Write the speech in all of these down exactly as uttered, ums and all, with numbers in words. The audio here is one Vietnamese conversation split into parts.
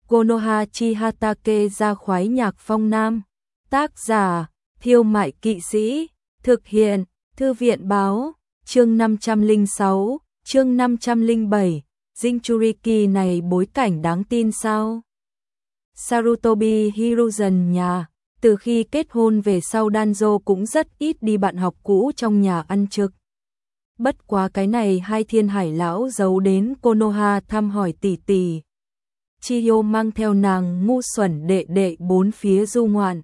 Konoha Chihatake ra khoái nhạc phong nam. Tác giả, Thiêu Mại Kỵ Sĩ. Thực hiện, Thư viện báo. Chương năm trăm lẻ sáu, chương năm trăm lẻ bảy. Jinchuriki này bối cảnh đáng tin sao? Sarutobi Hiruzen nhà. Từ khi kết hôn về sau Danzo cũng rất ít đi bạn học cũ trong nhà ăn trực. Bất quá cái này hai thiên hải lão giấu đến Konoha thăm hỏi tỷ tỷ. Chiyo mang theo nàng ngu xuẩn đệ đệ bốn phía du ngoạn.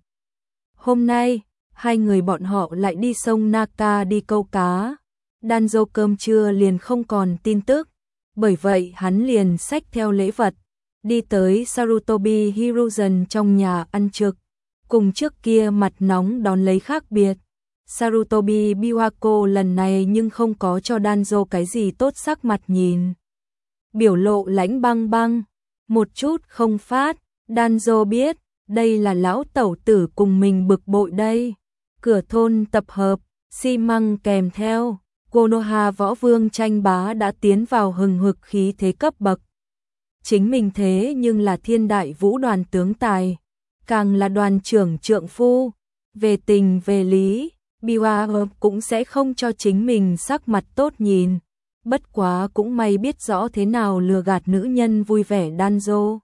Hôm nay, hai người bọn họ lại đi sông Naka đi câu cá. Danzo cơm trưa liền không còn tin tức, bởi vậy hắn liền xách theo lễ vật, đi tới Sarutobi Hiruzen trong nhà ăn trực. Cùng trước kia mặt nóng đón lấy khác biệt, Sarutobi Biwako lần này nhưng không có cho Danzo cái gì tốt sắc mặt nhìn. Biểu lộ lãnh băng băng, một chút không phát, Danzo biết, đây là lão tẩu tử cùng mình bực bội đây. Cửa thôn tập hợp, xi măng kèm theo, Konoha võ vương tranh bá đã tiến vào hừng hực khí thế cấp bậc. Chính mình thế nhưng là thiên đại vũ đoàn tướng tài, càng là đoàn trưởng trượng phu, về tình về lý, Biwa cũng sẽ không cho chính mình sắc mặt tốt nhìn. Bất quá cũng may biết rõ thế nào lừa gạt nữ nhân vui vẻ. Danzo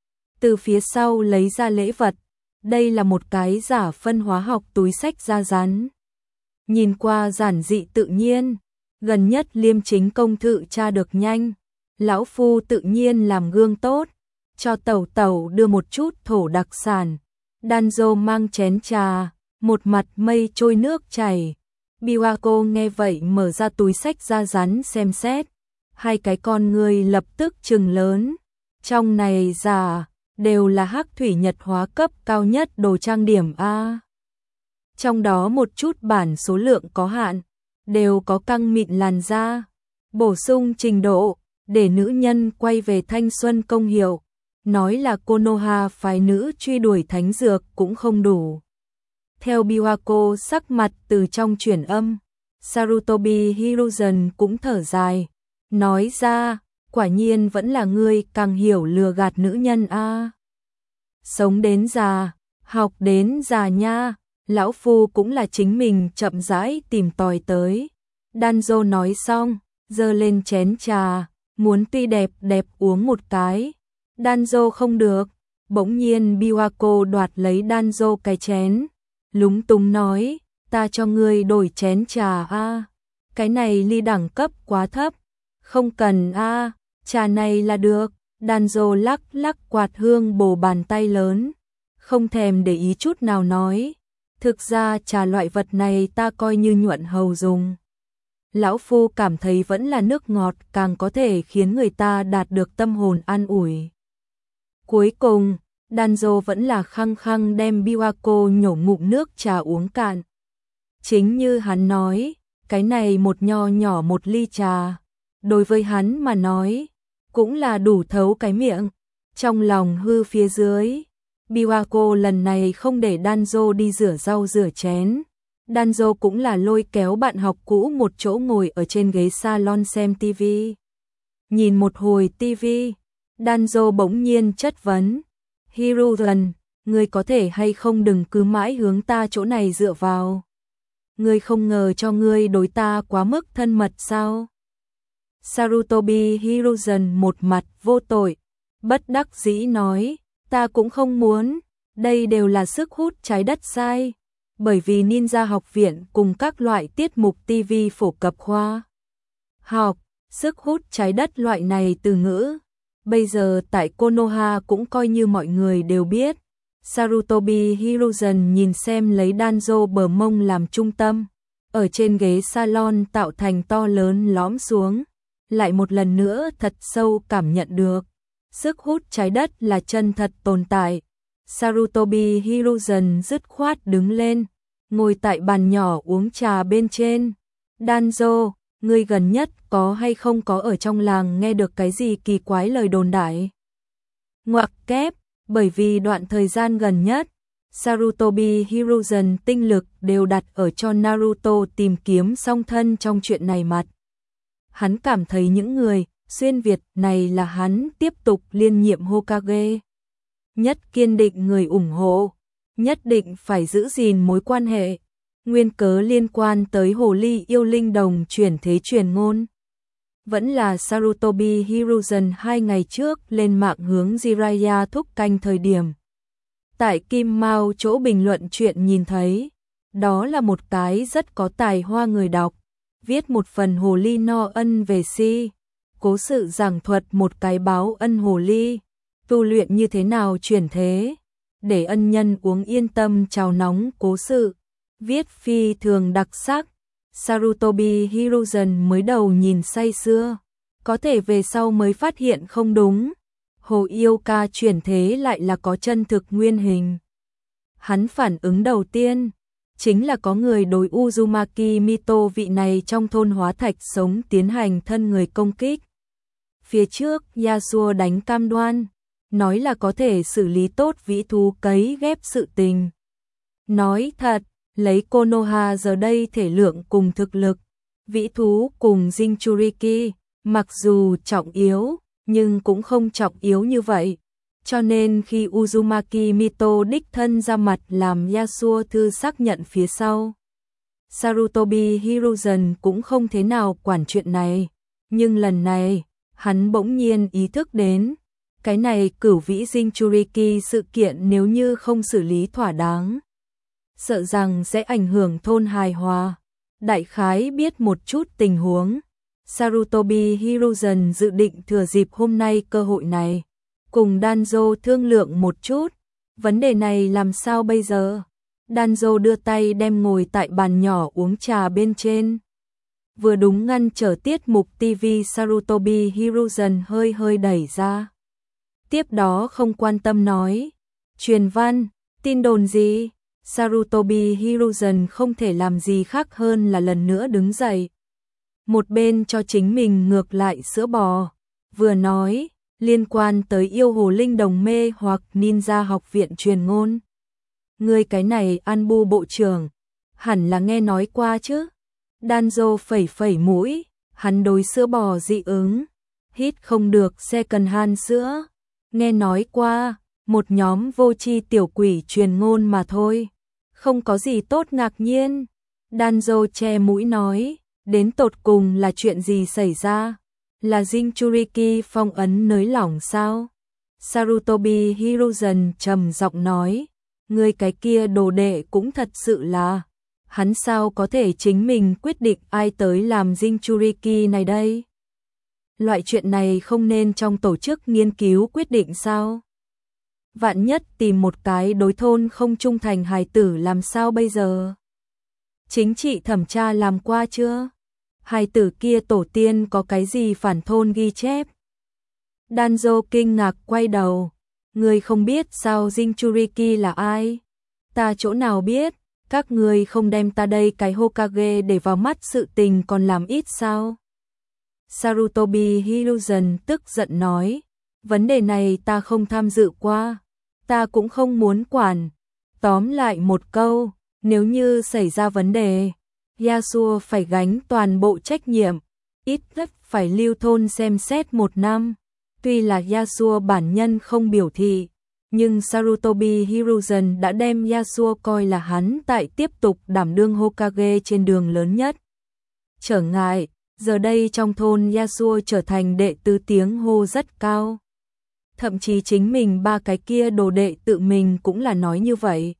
từ phía sau lấy ra lễ vật, đây là một cái giả phân hóa học túi sách da rắn. Nhìn qua giản dị tự nhiên, gần nhất liêm chính công thự tra được nhanh, lão phu tự nhiên làm gương tốt, cho tẩu tẩu đưa một chút thổ đặc sản. Danzo mang chén trà, một mặt mây trôi nước chảy. Biwako nghe vậy mở ra túi sách da rắn xem xét, hai cái con người lập tức trừng lớn. Trong này giả, đều là hắc thủy nhật hóa cấp cao nhất đồ trang điểm A. Trong đó một chút bản số lượng có hạn, đều có căng mịn làn da, bổ sung trình độ, để nữ nhân quay về thanh xuân công hiệu. Nói là Konoha phái nữ truy đuổi thánh dược cũng không đủ. Theo Biwako sắc mặt từ trong chuyển âm, Sarutobi Hiruzen cũng thở dài, nói ra, quả nhiên vẫn là ngươi càng hiểu lừa gạt nữ nhân a. Sống đến già, học đến già nha, lão phu cũng là chính mình chậm rãi tìm tòi tới. Danzo nói xong, giơ lên chén trà, muốn tuy đẹp đẹp uống một cái. Danzo không được, bỗng nhiên Biwako đoạt lấy Danzo cái chén, lúng túng nói, ta cho ngươi đổi chén trà a, cái này ly đẳng cấp quá thấp, không cần a, trà này là được. Danzo lắc lắc quạt hương bổ bàn tay lớn, không thèm để ý chút nào nói, thực ra trà loại vật này ta coi như nhuận hầu dùng. Lão phu cảm thấy vẫn là nước ngọt càng có thể khiến người ta đạt được tâm hồn an ủi. Cuối cùng, Danzo vẫn là khăng khăng đem Biwako nhổ ngụm nước trà uống cạn. Chính như hắn nói, cái này một nho nhỏ một ly trà, đối với hắn mà nói, cũng là đủ thấu cái miệng. Trong lòng hư phía dưới, Biwako lần này không để Danzo đi rửa rau rửa chén. Danzo cũng là lôi kéo bạn học cũ một chỗ ngồi ở trên ghế salon xem tivi. Nhìn một hồi tivi, Danzo bỗng nhiên chất vấn, Hiruzen, ngươi có thể hay không đừng cứ mãi hướng ta chỗ này dựa vào. Ngươi không ngờ cho ngươi đối ta quá mức thân mật sao? Sarutobi Hiruzen một mặt vô tội, bất đắc dĩ nói, ta cũng không muốn, đây đều là sức hút trái đất sai, bởi vì ninja học viện cùng các loại tiết mục tivi phổ cập khoa học, sức hút trái đất loại này từ ngữ. Bây giờ tại Konoha cũng coi như mọi người đều biết. Sarutobi Hiruzen nhìn xem lấy Danzo bờ mông làm trung tâm, ở trên ghế salon tạo thành to lớn lõm xuống, lại một lần nữa thật sâu cảm nhận được sức hút trái đất là chân thật tồn tại. Sarutobi Hiruzen dứt khoát đứng lên, ngồi tại bàn nhỏ uống trà bên trên. Danzo, ngươi gần nhất có hay không có ở trong làng nghe được cái gì kỳ quái lời đồn đại? Ngoặc kép, bởi vì đoạn thời gian gần nhất, Sarutobi Hiruzen tinh lực đều đặt ở cho Naruto tìm kiếm song thân trong chuyện này mặt. Hắn cảm thấy những người xuyên Việt này là hắn tiếp tục liên nhiệm Hokage. nhất kiên định người ủng hộ, nhất định phải giữ gìn mối quan hệ. Nguyên cớ liên quan tới hồ ly yêu linh đồng chuyển thế truyền ngôn. Vẫn là Sarutobi Hiruzen hai ngày trước lên mạng hướng Jiraiya thúc canh thời điểm. Tại Kim Mao chỗ bình luận chuyện nhìn thấy, đó là một cái rất có tài hoa người đọc, viết một phần hồ ly no ân về si, cố sự giảng thuật một cái báo ân hồ ly, tu luyện như thế nào chuyển thế, để ân nhân uống yên tâm chào nóng cố sự, viết phi thường đặc sắc. Sarutobi Hiruzen mới đầu nhìn say sưa, có thể về sau mới phát hiện không đúng. Hồ yêu ca chuyển thế lại là có chân thực nguyên hình. Hắn phản ứng đầu tiên chính là có người đối Uzumaki Mito vị này trong thôn hóa thạch sống tiến hành thân người công kích. Phía trước Yasuo đánh cam đoan, nói là có thể xử lý tốt vĩ thú cấy ghép sự tình. Nói thật, lấy Konoha giờ đây thể lượng cùng thực lực, vĩ thú cùng Jinchuriki, mặc dù trọng yếu, nhưng cũng không trọng yếu như vậy. Cho nên khi Uzumaki Mito đích thân ra mặt làm Yasuo thư xác nhận phía sau, Sarutobi Hiruzen cũng không thế nào quản chuyện này. Nhưng lần này, hắn bỗng nhiên ý thức đến, cái này cửu vĩ Jinchuriki sự kiện nếu như không xử lý thỏa đáng, sợ rằng sẽ ảnh hưởng thôn hài hòa. Đại khái biết một chút tình huống, Sarutobi Hiruzen dự định thừa dịp hôm nay cơ hội này, cùng Danzo thương lượng một chút, vấn đề này làm sao bây giờ? Danzo đưa tay đem ngồi tại bàn nhỏ uống trà bên trên. Vừa đúng ngăn trở tiết mục ti vi Sarutobi Hiruzen hơi hơi đẩy ra. Tiếp đó không quan tâm nói, truyền văn, tin đồn gì? Sarutobi Hiruzen không thể làm gì khác hơn là lần nữa đứng dậy. Một bên cho chính mình ngược lại sữa bò, vừa nói, liên quan tới yêu hồ linh đồng mê hoặc ninja học viện truyền ngôn. Người cái này Anbu bộ trưởng, hẳn là nghe nói qua chứ. Danzo phẩy phẩy mũi, hắn đối sữa bò dị ứng, hít không được second hand sữa. Nghe nói qua, một nhóm vô tri tiểu quỷ truyền ngôn mà thôi, không có gì tốt ngạc nhiên. Danzo che mũi nói, đến tột cùng là chuyện gì xảy ra? Là Jinchuriki phong ấn nới lỏng sao? Sarutobi Hiruzen trầm giọng nói, người cái kia đồ đệ cũng thật sự là, hắn sao có thể chính mình quyết định ai tới làm Jinchuriki này đây? Loại chuyện này không nên trong tổ chức nghiên cứu quyết định sao? Vạn nhất tìm một cái đối thôn không trung thành hài tử làm sao bây giờ? Chính trị thẩm tra làm qua chưa? Hài tử kia tổ tiên có cái gì phản thôn ghi chép? Danzo kinh ngạc quay đầu. Người không biết sao Jinchuriki là ai? Ta chỗ nào biết? Các người không đem ta đây cái Hokage để vào mắt sự tình còn làm ít sao? Sarutobi Hiruzen tức giận nói, vấn đề này ta không tham dự qua, ta cũng không muốn quản. Tóm lại một câu, nếu như xảy ra vấn đề, Yasuo phải gánh toàn bộ trách nhiệm, ít nhất phải lưu thôn xem xét một năm. Tuy là Yasuo bản nhân không biểu thị, nhưng Sarutobi Hiruzen đã đem Yasuo coi là hắn tại tiếp tục đảm đương Hokage trên đường lớn nhất. Trở ngại, giờ đây trong thôn Yasuo trở thành đệ tứ tiếng hô rất cao. Thậm chí chính mình ba cái kia đồ đệ tự mình cũng là nói như vậy.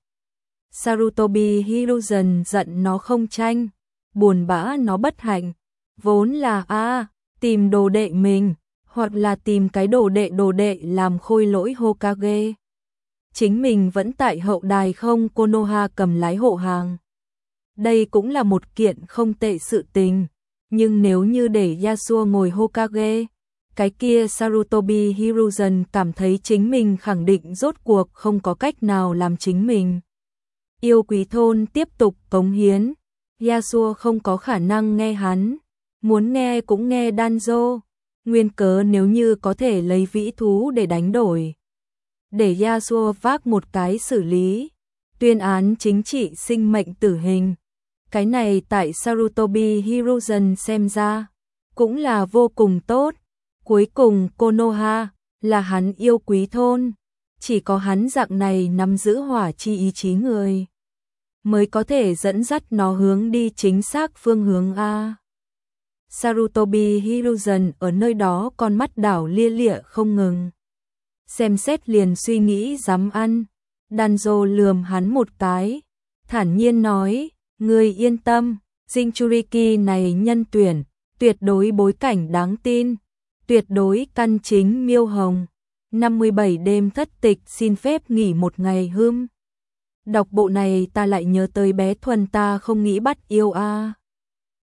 Sarutobi Hiruzen giận nó không tranh, buồn bã nó bất hạnh. Vốn là a à, tìm đồ đệ mình, hoặc là tìm cái đồ đệ đồ đệ làm khôi lỗi Hokage. Chính mình vẫn tại hậu đài không Konoha cầm lái hộ hàng. Đây cũng là một kiện không tệ sự tình. Nhưng nếu như để Yasuo ngồi Hokage, cái kia Sarutobi Hiruzen cảm thấy chính mình khẳng định rốt cuộc không có cách nào làm chính mình. Yêu quý thôn tiếp tục cống hiến, Yasuo không có khả năng nghe hắn, muốn nghe cũng nghe Danzo. Nguyên cớ nếu như có thể lấy vĩ thú để đánh đổi, để Yasuo vác một cái xử lý, tuyên án chính trị sinh mệnh tử hình. Cái này tại Sarutobi Hiruzen xem ra, cũng là vô cùng tốt. Cuối cùng Konoha, là hắn yêu quý thôn. chỉ có hắn dạng này nắm giữ hỏa chi ý chí người, mới có thể dẫn dắt nó hướng đi chính xác phương hướng a. Sarutobi Hiruzen ở nơi đó con mắt đảo lia lịa không ngừng. Xem xét liền suy nghĩ dám ăn. Danzo lườm hắn một cái, thản nhiên nói, ngươi yên tâm, Jinchuriki này nhân tuyển, tuyệt đối bối cảnh đáng tin, tuyệt đối căn chính miêu hồng. năm mươi bảy đêm thất tịch xin phép nghỉ một ngày hưm. Đọc bộ này ta lại nhớ tới bé Thuần ta không nghĩ bắt yêu a.